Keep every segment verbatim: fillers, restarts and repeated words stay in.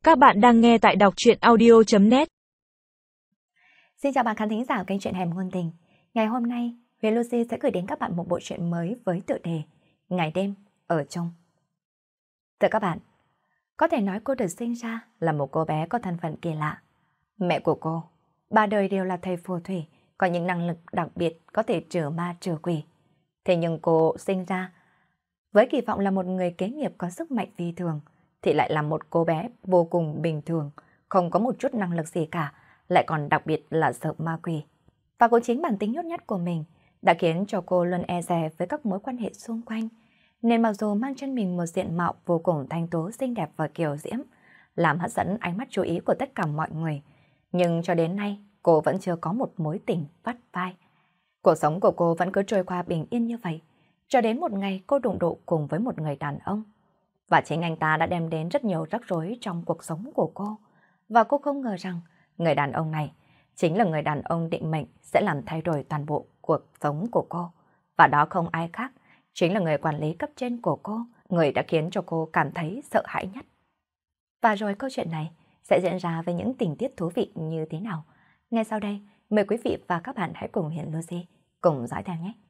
Các bạn đang nghe tại đọc truyện audio chấm net. Xin chào bạn khán thính giả kênh truyện Hẻm Ngôn Tình. Ngày hôm nay, Huyền Lucy sẽ gửi đến các bạn một bộ truyện mới với tựa đề Ngày đêm ở chung. Thưa các bạn, có thể nói cô được sinh ra là một cô bé có thân phận kỳ lạ. Mẹ của cô, ba đời đều là thầy phù thủy, có những năng lực đặc biệt có thể trừ ma trừ quỷ. Thế nhưng cô sinh ra với kỳ vọng là một người kế nghiệp có sức mạnh phi thường, thì lại là một cô bé vô cùng bình thường, không có một chút năng lực gì cả, lại còn đặc biệt là sợ ma quỷ. Và cũng chính bản tính nhút nhát của mình đã khiến cho cô luôn e dè với các mối quan hệ xung quanh. Nên mặc dù mang trên mình một diện mạo vô cùng thanh tố xinh đẹp và kiều diễm, làm hấp dẫn ánh mắt chú ý của tất cả mọi người, nhưng cho đến nay cô vẫn chưa có một mối tình vắt vai. Cuộc sống của cô vẫn cứ trôi qua bình yên như vậy, cho đến một ngày cô đụng độ cùng với một người đàn ông. Và chính anh ta đã đem đến rất nhiều rắc rối trong cuộc sống của cô. Và cô không ngờ rằng người đàn ông này chính là người đàn ông định mệnh sẽ làm thay đổi toàn bộ cuộc sống của cô. Và đó không ai khác, chính là người quản lý cấp trên của cô, người đã khiến cho cô cảm thấy sợ hãi nhất. Và rồi câu chuyện này sẽ diễn ra với những tình tiết thú vị như thế nào? Ngay sau đây, mời quý vị và các bạn hãy cùng Huyền Lucy cùng dõi theo nhé.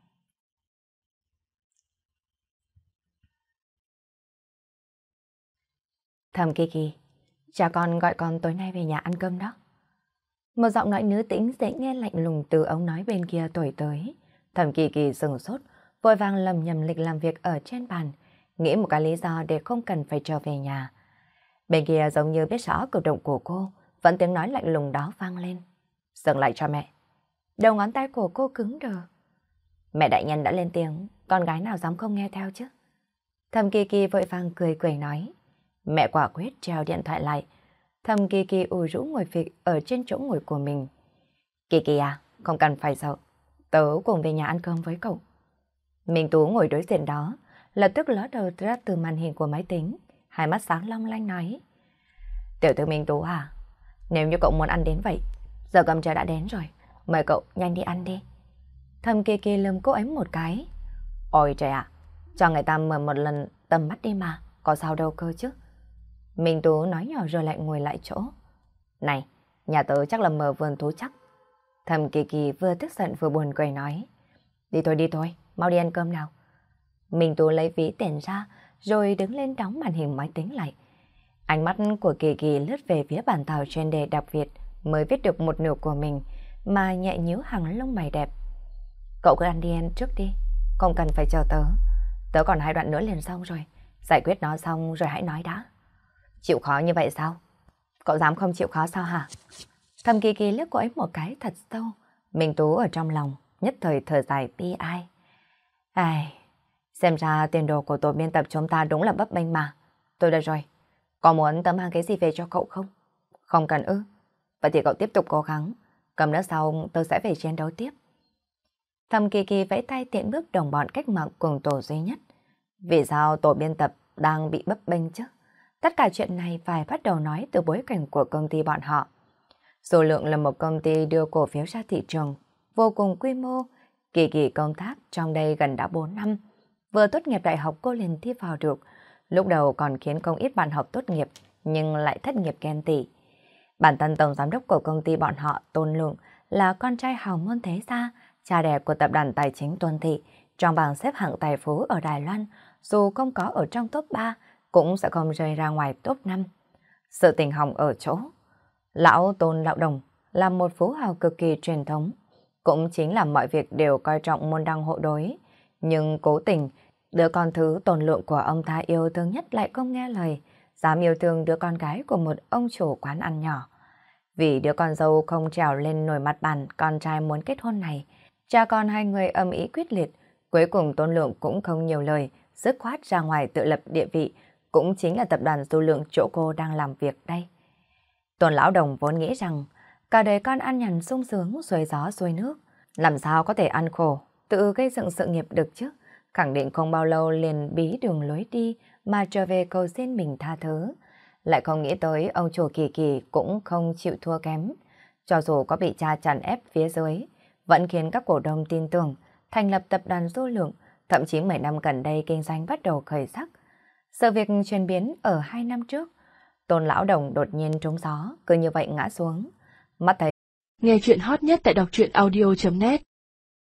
Thầm Kiki, cha con gọi con tối nay về nhà ăn cơm đó. Một giọng nói nữ tĩnh dễ nghe lạnh lùng từ ống nói bên kia thổi tới. Thầm Kiki sừng sốt, vội vàng lầm nhầm lịch làm việc ở trên bàn, nghĩ một cái lý do để không cần phải trở về nhà. Bên kia giống như biết rõ cử động của cô, vẫn tiếng nói lạnh lùng đó vang lên. Dừng lại cho mẹ. Đầu ngón tay của cô cứng đờ. Mẹ đại nhân đã lên tiếng, con gái nào dám không nghe theo chứ? Thầm Kiki vội vàng cười cười nói. Mẹ quả quyết treo điện thoại lại. Thầm Kiki ù rũ ngồi phịch ở trên chỗ ngồi của mình. Kiki à, không cần phải sợ. Tớ cùng về nhà ăn cơm với cậu. Minh Tú ngồi đối diện đó, lập tức ló đầu ra từ màn hình của máy tính, hai mắt sáng long lanh nói. Tiểu thư Minh Tú à, nếu như cậu muốn ăn đến vậy, giờ cơm trưa đã đến rồi, mời cậu nhanh đi ăn đi. Thầm Kiki lườm cô ấy một cái. Ôi trời ạ, cho người ta mở một lần tầm mắt đi mà, có sao đâu cơ chứ. Minh Tú nói nhỏ rồi lại ngồi lại chỗ. Này, nhà tớ chắc là mở vườn thú chắc. Thầm Kiki vừa tức giận vừa buồn cười nói. Đi thôi đi thôi, mau đi ăn cơm nào. Minh Tú lấy ví tiền ra rồi đứng lên đóng màn hình máy tính lại. Ánh mắt của Kiki lướt về phía bàn thảo trên đề đặc biệt mới viết được một nửa của mình mà nhẹ nhíu hàng lông mày đẹp. Cậu cứ ăn đi ăn trước đi, không cần phải chờ tớ. Tớ còn hai đoạn nữa liền xong rồi, giải quyết nó xong rồi hãy nói đã. Chịu khó như vậy sao? Cậu dám không chịu khó sao hả? Thầm Kiki liếc cô ấy một cái thật sâu. Minh Tú ở trong lòng nhất thời thở dài bi ai. Ai, xem ra tiền đồ của tổ biên tập chúng ta đúng là bấp bênh mà. Tôi đây rồi, có muốn tớ mang cái gì về cho cậu không? Không cần ư? Vậy thì cậu tiếp tục cố gắng, cầm nước xong tôi sẽ về chiến đấu tiếp. Thầm Kiki vẫy tay tiện bước đồng bọn cách mạng cùng tổ duy nhất. Vì sao tổ biên tập đang bị bấp bênh chứ? Tất cả chuyện này phải bắt đầu nói từ bối cảnh của công ty bọn họ. Số lượng là một công ty đưa cổ phiếu ra thị trường, vô cùng quy mô. Kỳ kỳ công tác trong đây gần đã bốn năm. Vừa tốt nghiệp đại học cô liền thi vào được. Lúc đầu còn khiến không ít bạn học tốt nghiệp, nhưng lại thất nghiệp ghen tị. Bản thân tổng giám đốc của công ty bọn họ Tôn Lượng là con trai hào môn thế gia, cha đẻ của tập đoàn tài chính Tuân Thị, trong bảng xếp hạng tài phú ở Đài Loan, dù không có ở trong top ba, cũng sẽ không rơi ra ngoài top năm. Sự tình hỏng ở chỗ. Lão Tôn Lão Đồng là một phú hào cực kỳ truyền thống, cũng chính là mọi việc đều coi trọng môn đăng hộ đối. Nhưng cố tình, đứa con thứ Tôn Lượng của ông ta yêu thương nhất lại không nghe lời, dám yêu thương đứa con gái của một ông chủ quán ăn nhỏ. Vì đứa con dâu không trèo lên nổi mặt bàn con trai muốn kết hôn này, cha con hai người âm ý quyết liệt, cuối cùng Tôn Lượng cũng không nhiều lời, dứt khoát ra ngoài tự lập địa vị, cũng chính là tập đoàn Du Lượng chỗ cô đang làm việc đây. Tôn Lão Đồng vốn nghĩ rằng cả đời con ăn nhàn sung sướng xuôi gió xuôi nước, làm sao có thể ăn khổ, tự gây dựng sự nghiệp được chứ, khẳng định không bao lâu liền bí đường lối đi mà trở về cầu xin mình tha thứ. Lại không nghĩ tới ông chủ Kỳ Kỳ cũng không chịu thua kém, cho dù có bị cha chèn ép phía dưới, vẫn khiến các cổ đông tin tưởng, thành lập tập đoàn Du Lượng, thậm chí mười năm gần đây kinh doanh bắt đầu khởi sắc. Sự việc chuyển biến ở hai năm trước, Tôn lão đồng đột nhiên trúng gió, cứ như vậy ngã xuống. Mắt thấy nghe chuyện hot nhất tại đọc truyện audio chấm net